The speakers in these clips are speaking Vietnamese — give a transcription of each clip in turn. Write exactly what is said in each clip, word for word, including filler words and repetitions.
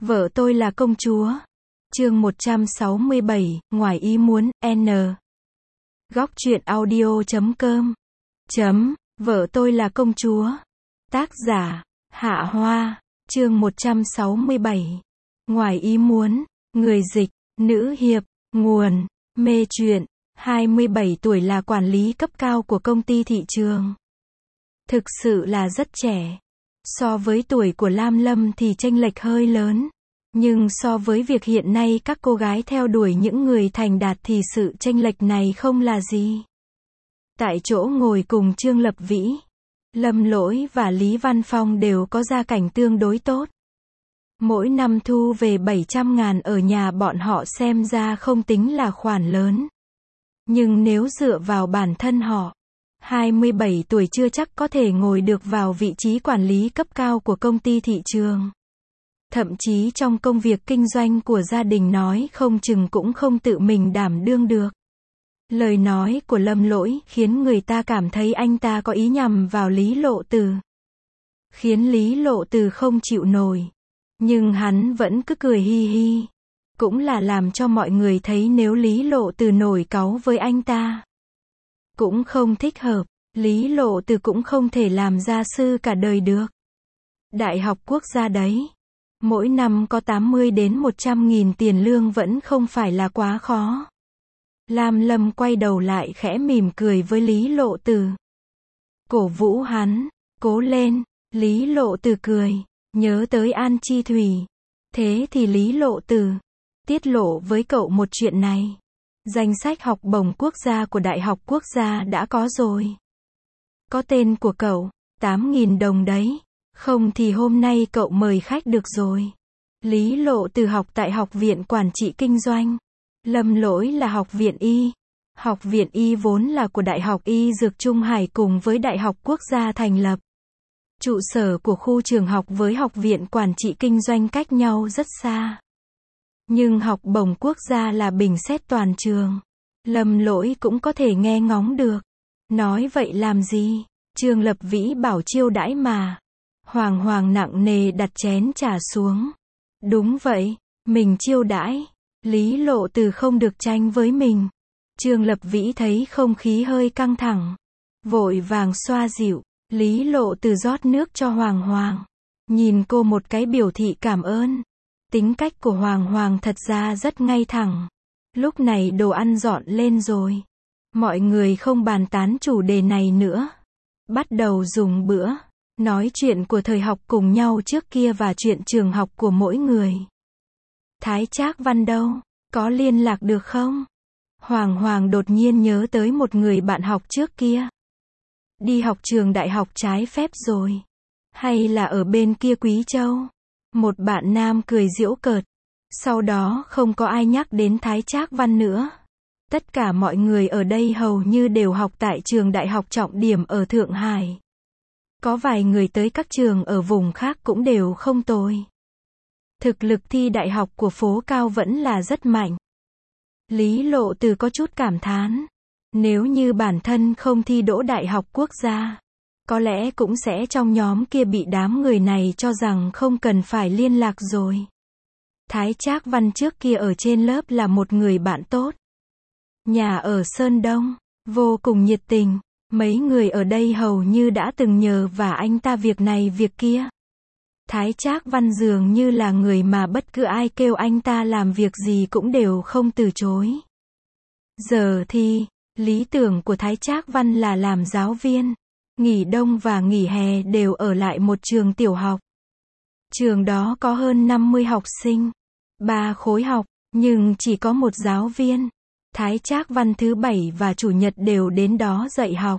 Vợ tôi là công chúa. Chương một trăm sáu mươi bảy, ngoài ý muốn, N. Góc truyện audio chấm com. Chấm, vợ tôi là công chúa. Tác giả, Hạ Hoa. Chương một trăm sáu mươi bảy. Ngoài ý muốn. Người dịch, nữ hiệp. Nguồn, mê truyện. hai mươi bảy tuổi là quản lý cấp cao của công ty thị trường. Thực sự là rất trẻ. So với tuổi của Lam Lâm thì chênh lệch hơi lớn. Nhưng so với việc hiện nay các cô gái theo đuổi những người thành đạt thì sự chênh lệch này không là gì. Tại chỗ ngồi cùng Trương Lập Vĩ, Lâm Lỗi và Lý Văn Phong đều có gia cảnh tương đối tốt. Mỗi năm thu về bảy trăm ngàn ở nhà bọn họ xem ra không tính là khoản lớn. Nhưng nếu dựa vào bản thân họ, hai mươi bảy tuổi chưa chắc có thể ngồi được vào vị trí quản lý cấp cao của công ty thị trường. Thậm chí trong công việc kinh doanh của gia đình nói không chừng cũng không tự mình đảm đương được. Lời nói của Lâm Lỗi khiến người ta cảm thấy anh ta có ý nhằm vào Lý Lộ Từ. Khiến Lý Lộ Từ không chịu nổi. Nhưng hắn vẫn cứ cười hi hi. Cũng là làm cho mọi người thấy nếu Lý Lộ Từ nổi cáu với anh ta, cũng không thích hợp. Lý Lộ Từ cũng không thể làm gia sư cả đời được. Đại học quốc gia đấy. Mỗi năm có tám mươi đến một trăm nghìn tiền lương vẫn không phải là quá khó. Lam Lâm quay đầu lại khẽ mỉm cười với Lý Lộ Từ. Cổ vũ hắn, cố lên. Lý Lộ Từ cười, nhớ tới An Chi Thủy. Thế thì Lý Lộ Từ tiết lộ với cậu một chuyện này. Danh sách học bổng quốc gia của Đại học Quốc gia đã có rồi. Có tên của cậu, tám nghìn đồng đấy. Không thì hôm nay cậu mời khách được rồi. Lý Lộ Từ học tại Học viện Quản trị Kinh doanh. Lâm Lỗi là Học viện Y. Học viện Y vốn là của Đại học Y Dược Trung Hải cùng với Đại học Quốc gia thành lập. Trụ sở của khu trường học với Học viện Quản trị Kinh doanh cách nhau rất xa. Nhưng học bổng quốc gia là bình xét toàn trường. Lâm Lỗi cũng có thể nghe ngóng được. Nói vậy làm gì? Trương Lập Vĩ bảo chiêu đãi mà. Hoàng Hoàng nặng nề đặt chén trà xuống. Đúng vậy, mình chiêu đãi. Lý Lộ Từ không được tranh với mình. Trương Lập Vĩ thấy không khí hơi căng thẳng, vội vàng xoa dịu. Lý Lộ Từ rót nước cho Hoàng Hoàng. Nhìn cô một cái biểu thị cảm ơn. Tính cách của Hoàng Hoàng thật ra rất ngay thẳng. Lúc này đồ ăn dọn lên rồi. Mọi người không bàn tán chủ đề này nữa. Bắt đầu dùng bữa. Nói chuyện của thời học cùng nhau trước kia và chuyện trường học của mỗi người. Thái Trác Văn đâu? Có liên lạc được không? Hoàng Hoàng đột nhiên nhớ tới một người bạn học trước kia. Đi học trường đại học trái phép rồi. Hay là ở bên kia Quý Châu? Một bạn nam cười giễu cợt. Sau đó không có ai nhắc đến Thái Trác Văn nữa. Tất cả mọi người ở đây hầu như đều học tại trường đại học trọng điểm ở Thượng Hải. Có vài người tới các trường ở vùng khác cũng đều không tồi. Thực lực thi đại học của phố cao vẫn là rất mạnh. Lý Lộ Từ có chút cảm thán. Nếu như bản thân không thi đỗ đại học quốc gia, có lẽ cũng sẽ trong nhóm kia bị đám người này cho rằng không cần phải liên lạc rồi. Thái Trác Văn trước kia ở trên lớp là một người bạn tốt. Nhà ở Sơn Đông, vô cùng nhiệt tình. Mấy người ở đây hầu như đã từng nhờ vả anh ta việc này việc kia. Thái Trác Văn dường như là người mà bất cứ ai kêu anh ta làm việc gì cũng đều không từ chối. Giờ thì, lý tưởng của Thái Trác Văn là làm giáo viên. Nghỉ đông và nghỉ hè đều ở lại một trường tiểu học. Trường đó có hơn năm mươi học sinh, ba khối học, nhưng chỉ có một giáo viên. Thái Trác Văn thứ bảy và chủ nhật đều đến đó dạy học.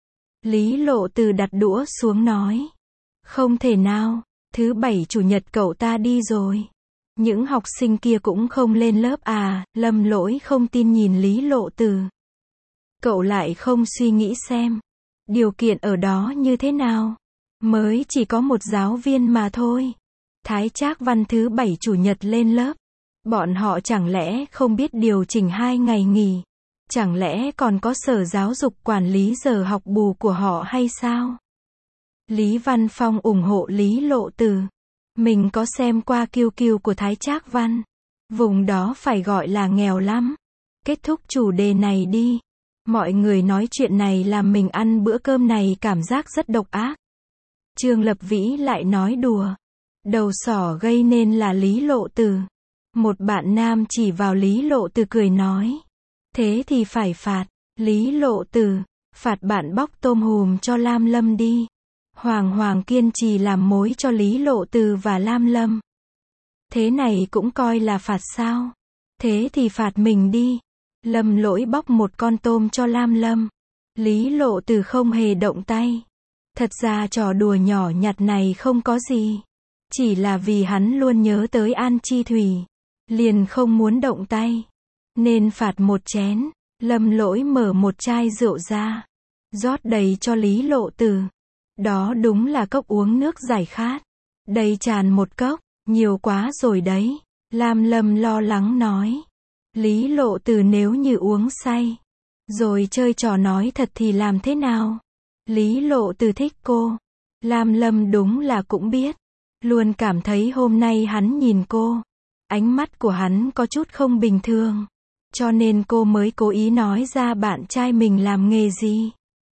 Lý Lộ Từ đặt đũa xuống nói. Không thể nào, thứ bảy chủ nhật cậu ta đi rồi. Những học sinh kia cũng không lên lớp à? Lâm Lỗi không tin nhìn Lý Lộ Từ. Cậu lại không suy nghĩ xem, điều kiện ở đó như thế nào? Mới chỉ có một giáo viên mà thôi. Thái Trác Văn thứ bảy chủ nhật lên lớp. Bọn họ chẳng lẽ không biết điều chỉnh hai ngày nghỉ? Chẳng lẽ còn có sở giáo dục quản lý giờ học bù của họ hay sao? Lý Văn Phong ủng hộ Lý Lộ Từ. Mình có xem qua kiêu kiêu của Thái Trác Văn. Vùng đó phải gọi là nghèo lắm. Kết thúc chủ đề này đi. Mọi người nói chuyện này làm mình ăn bữa cơm này cảm giác rất độc ác. Trương Lập Vĩ lại nói đùa. Đầu sỏ gây nên là Lý Lộ Từ. Một bạn nam chỉ vào Lý Lộ Từ cười nói. Thế thì phải phạt. Lý Lộ Từ, phạt bạn bóc tôm hùm cho Lam Lâm đi. Hoàng Hoàng kiên trì làm mối cho Lý Lộ Từ và Lam Lâm. Thế này cũng coi là phạt sao? Thế thì phạt mình đi. Lâm Lỗi bóc một con tôm cho Lam Lâm. Lý Lộ Từ không hề động tay. Thật ra trò đùa nhỏ nhặt này không có gì. Chỉ là vì hắn luôn nhớ tới An Chi Thủy. Liền không muốn động tay. Nên phạt một chén. Lâm Lỗi mở một chai rượu ra. Rót đầy cho Lý Lộ Từ. Đó đúng là cốc uống nước giải khát. Đầy tràn một cốc. Nhiều quá rồi đấy. Lam Lâm lo lắng nói. Lý Lộ Từ nếu như uống say. Rồi chơi trò nói thật thì làm thế nào? Lý Lộ Từ thích cô. Lam Lâm đúng là cũng biết. Luôn cảm thấy hôm nay hắn nhìn cô. Ánh mắt của hắn có chút không bình thường. Cho nên cô mới cố ý nói ra bạn trai mình làm nghề gì.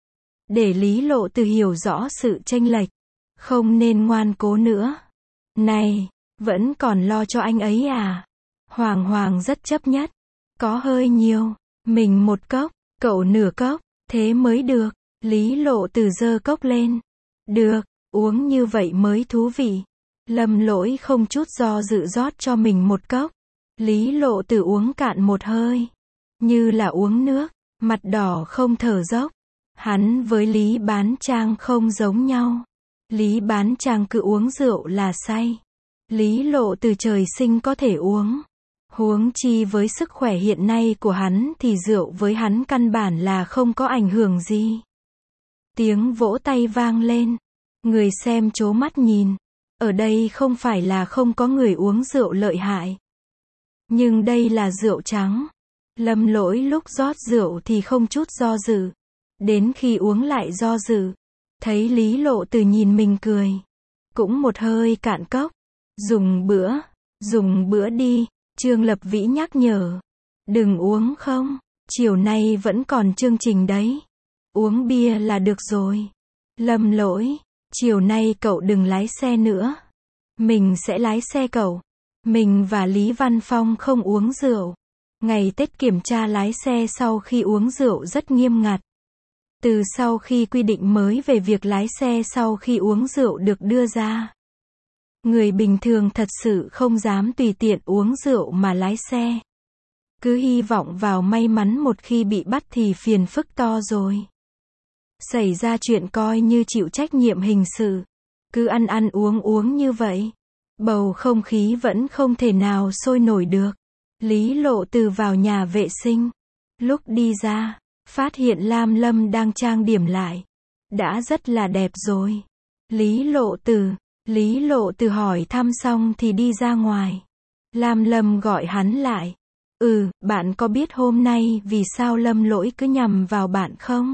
Để Lý Lộ Từ hiểu rõ sự chênh lệch. Không nên ngoan cố nữa. Này, vẫn còn lo cho anh ấy à? Hoàng Hoàng rất chấp nhất. Có hơi nhiều. Mình một cốc, cậu nửa cốc. Thế mới được. Lý Lộ Từ giơ cốc lên. Được, uống như vậy mới thú vị. Lâm Lỗi không chút do dự rót cho mình một cốc. Lý Lộ Từ uống cạn một hơi. Như là uống nước. Mặt đỏ không thở dốc. Hắn với Lý Bán Trang không giống nhau. Lý Bán Trang cứ uống rượu là say. Lý Lộ Từ trời sinh có thể uống. Huống chi với sức khỏe hiện nay của hắn thì rượu với hắn căn bản là không có ảnh hưởng gì. Tiếng vỗ tay vang lên. Người xem trố mắt nhìn. Ở đây không phải là không có người uống rượu lợi hại. Nhưng đây là rượu trắng. Lâm Lỗi lúc rót rượu thì không chút do dự. Đến khi uống lại do dự. Thấy Lý Lộ Từ nhìn mình cười. Cũng một hơi cạn cốc. Dùng bữa. Dùng bữa đi. Trương Lập Vĩ nhắc nhở. Đừng uống không. Chiều nay vẫn còn chương trình đấy. Uống bia là được rồi. Lâm Lỗi. Chiều nay cậu đừng lái xe nữa. Mình sẽ lái xe cậu. Mình và Lý Văn Phong không uống rượu. Ngày Tết kiểm tra lái xe sau khi uống rượu rất nghiêm ngặt. Từ sau khi quy định mới về việc lái xe sau khi uống rượu được đưa ra. Người bình thường thật sự không dám tùy tiện uống rượu mà lái xe. Cứ hy vọng vào may mắn một khi bị bắt thì phiền phức to rồi. Xảy ra chuyện coi như chịu trách nhiệm hình sự. Cứ ăn ăn uống uống như vậy. Bầu không khí vẫn không thể nào sôi nổi được. Lý Lộ Từ vào nhà vệ sinh. Lúc đi ra, phát hiện Lam Lâm đang trang điểm lại. Đã rất là đẹp rồi. Lý Lộ Từ, Lý Lộ Từ hỏi thăm xong thì đi ra ngoài. Lam Lâm gọi hắn lại. Ừ, bạn có biết hôm nay vì sao Lâm Lỗi cứ nhằm vào bạn không?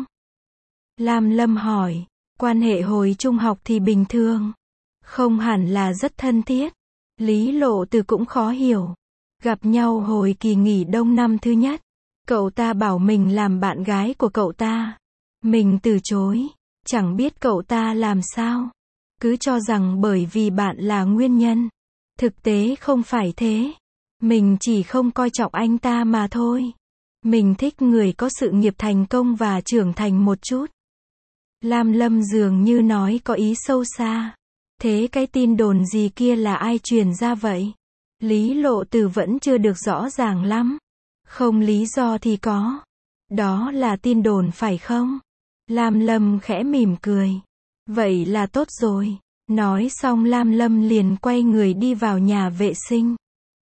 Lam Lâm hỏi. Quan hệ hồi trung học thì bình thường. Không hẳn là rất thân thiết. Lý Lộ Từ cũng khó hiểu. Gặp nhau hồi kỳ nghỉ đông năm thứ nhất. Cậu ta bảo mình làm bạn gái của cậu ta. Mình từ chối. Chẳng biết cậu ta làm sao. Cứ cho rằng bởi vì bạn là nguyên nhân. Thực tế không phải thế. Mình chỉ không coi trọng anh ta mà thôi. Mình thích người có sự nghiệp thành công và trưởng thành một chút. Lam Lâm dường như nói có ý sâu xa. Thế cái tin đồn gì kia là ai truyền ra vậy? Lý Lộ Từ vẫn chưa được rõ ràng lắm. Không lý do thì có. Đó là tin đồn phải không? Lam Lâm khẽ mỉm cười. Vậy là tốt rồi. Nói xong Lam Lâm liền quay người đi vào nhà vệ sinh.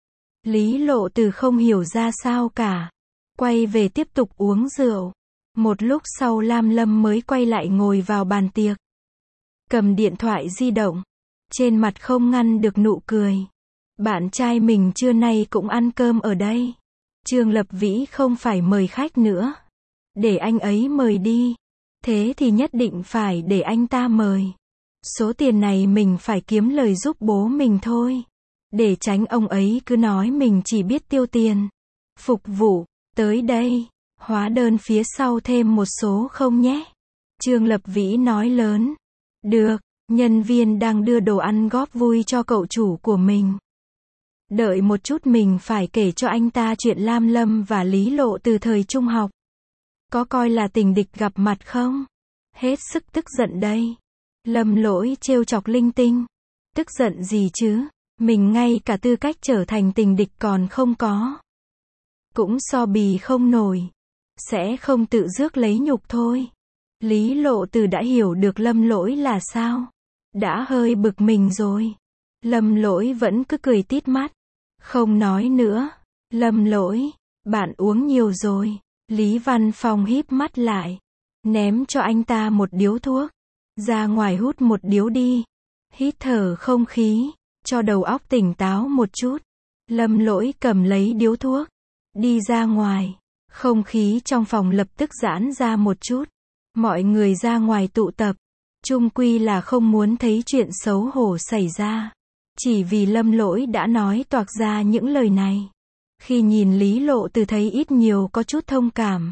Lý Lộ Từ không hiểu ra sao cả. Quay về tiếp tục uống rượu. Một lúc sau Lam Lâm mới quay lại ngồi vào bàn tiệc. Cầm điện thoại di động. Trên mặt không ngăn được nụ cười. Bạn trai mình trưa nay cũng ăn cơm ở đây. Trương Lập Vĩ không phải mời khách nữa. Để anh ấy mời đi. Thế thì nhất định phải để anh ta mời. Số tiền này mình phải kiếm lời giúp bố mình thôi. Để tránh ông ấy cứ nói mình chỉ biết tiêu tiền. Phục vụ, tới đây. Hóa đơn phía sau thêm một số không nhé. Trương Lập Vĩ nói lớn. Được, nhân viên đang đưa đồ ăn góp vui cho cậu chủ của mình. Đợi một chút mình phải kể cho anh ta chuyện Lam Lâm và Lý Lộ từ thời trung học. Có coi là tình địch gặp mặt không? Hết sức tức giận đây. Lâm Lỗi trêu chọc linh tinh. Tức giận gì chứ? Mình ngay cả tư cách trở thành tình địch còn không có. Cũng so bì không nổi. Sẽ không tự rước lấy nhục thôi. Lý Lộ Từ đã hiểu được Lâm Lỗi là sao. Đã hơi bực mình rồi. Lâm Lỗi vẫn cứ cười tít mắt. Không nói nữa. Lâm Lỗi, bạn uống nhiều rồi. Lý Văn Phong híp mắt lại. Ném cho anh ta một điếu thuốc. Ra ngoài hút một điếu đi. Hít thở không khí. Cho đầu óc tỉnh táo một chút. Lâm Lỗi cầm lấy điếu thuốc. Đi ra ngoài. Không khí trong phòng lập tức giãn ra một chút. Mọi người ra ngoài tụ tập. Chung quy là không muốn thấy chuyện xấu hổ xảy ra. Chỉ vì Lâm Lỗi đã nói toạc ra những lời này. Khi nhìn Lý Lộ Từ thấy ít nhiều có chút thông cảm.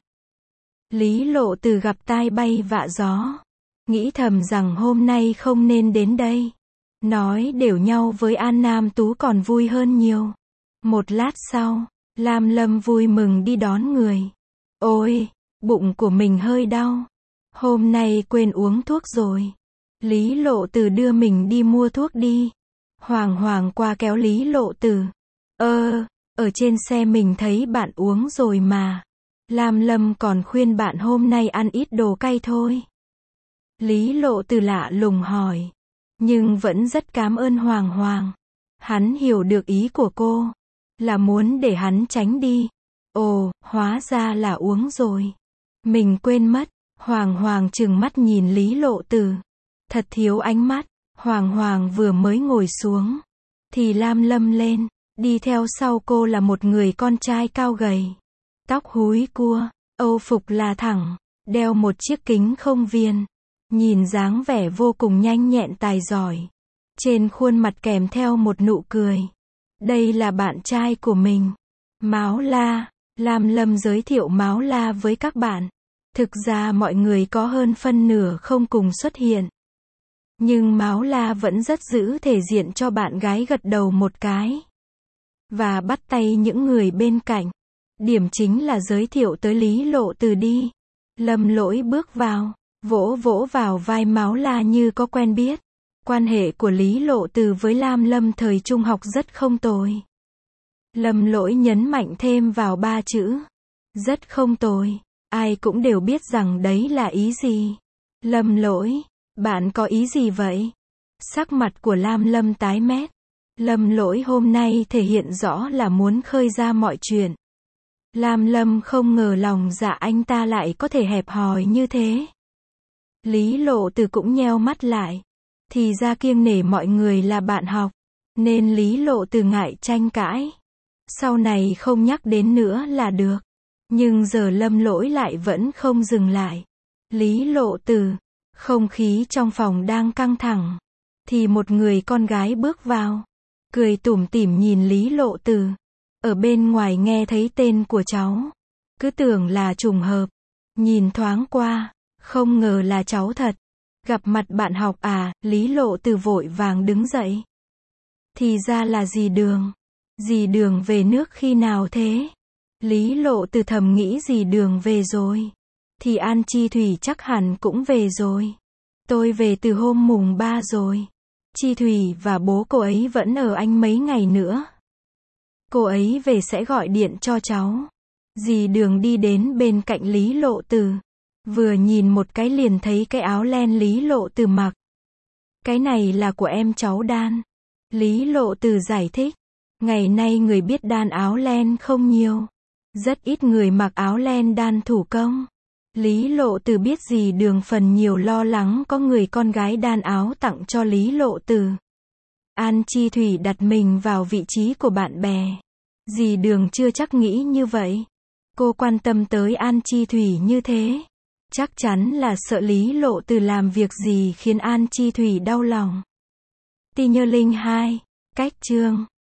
Lý Lộ Từ gặp tai bay vạ gió. Nghĩ thầm rằng hôm nay không nên đến đây. Nói đều nhau với An Nam Tú còn vui hơn nhiều. Một lát sau, Lam Lâm vui mừng đi đón người. Ôi, bụng của mình hơi đau. Hôm nay quên uống thuốc rồi. Lý Lộ Từ đưa mình đi mua thuốc đi. Hoàng Hoàng qua kéo Lý Lộ Từ. Ơ, ở trên xe mình thấy bạn uống rồi mà. Lam Lâm còn khuyên bạn hôm nay ăn ít đồ cay thôi. Lý Lộ Từ lạ lùng hỏi. Nhưng vẫn rất cảm ơn Hoàng Hoàng. Hắn hiểu được ý của cô. Là muốn để hắn tránh đi. Ồ, hóa ra là uống rồi. Mình quên mất. Hoàng Hoàng trừng mắt nhìn Lý Lộ Từ. Thật thiếu ánh mắt. Hoàng Hoàng vừa mới ngồi xuống. Thì Lam Lâm lên. Đi theo sau cô là một người con trai cao gầy. Tóc húi cua. Âu phục là thẳng. Đeo một chiếc kính không viền. Nhìn dáng vẻ vô cùng nhanh nhẹn tài giỏi. Trên khuôn mặt kèm theo một nụ cười. Đây là bạn trai của mình. Máo La. Lam Lâm giới thiệu Máo La với các bạn. Thực ra mọi người có hơn phân nửa không cùng xuất hiện. Nhưng Máo La vẫn rất giữ thể diện cho bạn gái gật đầu một cái. Và bắt tay những người bên cạnh. Điểm chính là giới thiệu tới Lý Lộ Từ đi. Lâm Lỗi bước vào. Vỗ vỗ vào vai Máo La như có quen biết. Quan hệ của Lý Lộ Từ với Lam Lâm thời trung học rất không tồi. Lâm Lỗi nhấn mạnh thêm vào ba chữ. Rất không tồi. Ai cũng đều biết rằng đấy là ý gì. Lâm Lỗi, bạn có ý gì vậy? Sắc mặt của Lam Lâm tái mét. Lâm Lỗi hôm nay thể hiện rõ là muốn khơi ra mọi chuyện. Lam Lâm không ngờ lòng dạ anh ta lại có thể hẹp hòi như thế. Lý Lộ Từ cũng nheo mắt lại. Thì ra kiêng nể mọi người là bạn học. Nên Lý Lộ Từ ngại tranh cãi. Sau này không nhắc đến nữa là được. Nhưng giờ Lâm Lỗi lại vẫn không dừng lại. Lý Lộ Từ. Không khí trong phòng đang căng thẳng. Thì một người con gái bước vào. Cười tủm tỉm nhìn Lý Lộ Từ. Ở bên ngoài nghe thấy tên của cháu. Cứ tưởng là trùng hợp. Nhìn thoáng qua. Không ngờ là cháu thật. Gặp mặt bạn học à? Lý Lộ Từ vội vàng đứng dậy. Thì ra là dì Đường. Dì Đường về nước khi nào thế? Lý Lộ Từ thầm nghĩ dì Đường về rồi. Thì An Chi Thủy chắc hẳn cũng về rồi. Tôi về từ hôm mùng ba rồi. Chi Thủy và bố cô ấy vẫn ở Anh mấy ngày nữa. Cô ấy về sẽ gọi điện cho cháu. Dì Đường đi đến bên cạnh Lý Lộ Từ. Vừa nhìn một cái liền thấy cái áo len Lý Lộ Từ mặc. Cái này là của em cháu đan. Lý Lộ Từ giải thích. Ngày nay người biết đan áo len không nhiều. Rất ít người mặc áo len đan thủ công. Lý Lộ Từ biết dì Đường phần nhiều lo lắng có người con gái đan áo tặng cho Lý Lộ Từ. An Chi Thủy đặt mình vào vị trí của bạn bè. Dì Đường chưa chắc nghĩ như vậy. Cô quan tâm tới An Chi Thủy như thế. Chắc chắn là sợ Lý Lộ Từ làm việc gì khiến An Chi Thủy đau lòng. Ti Nhơ Linh hai. Cách chương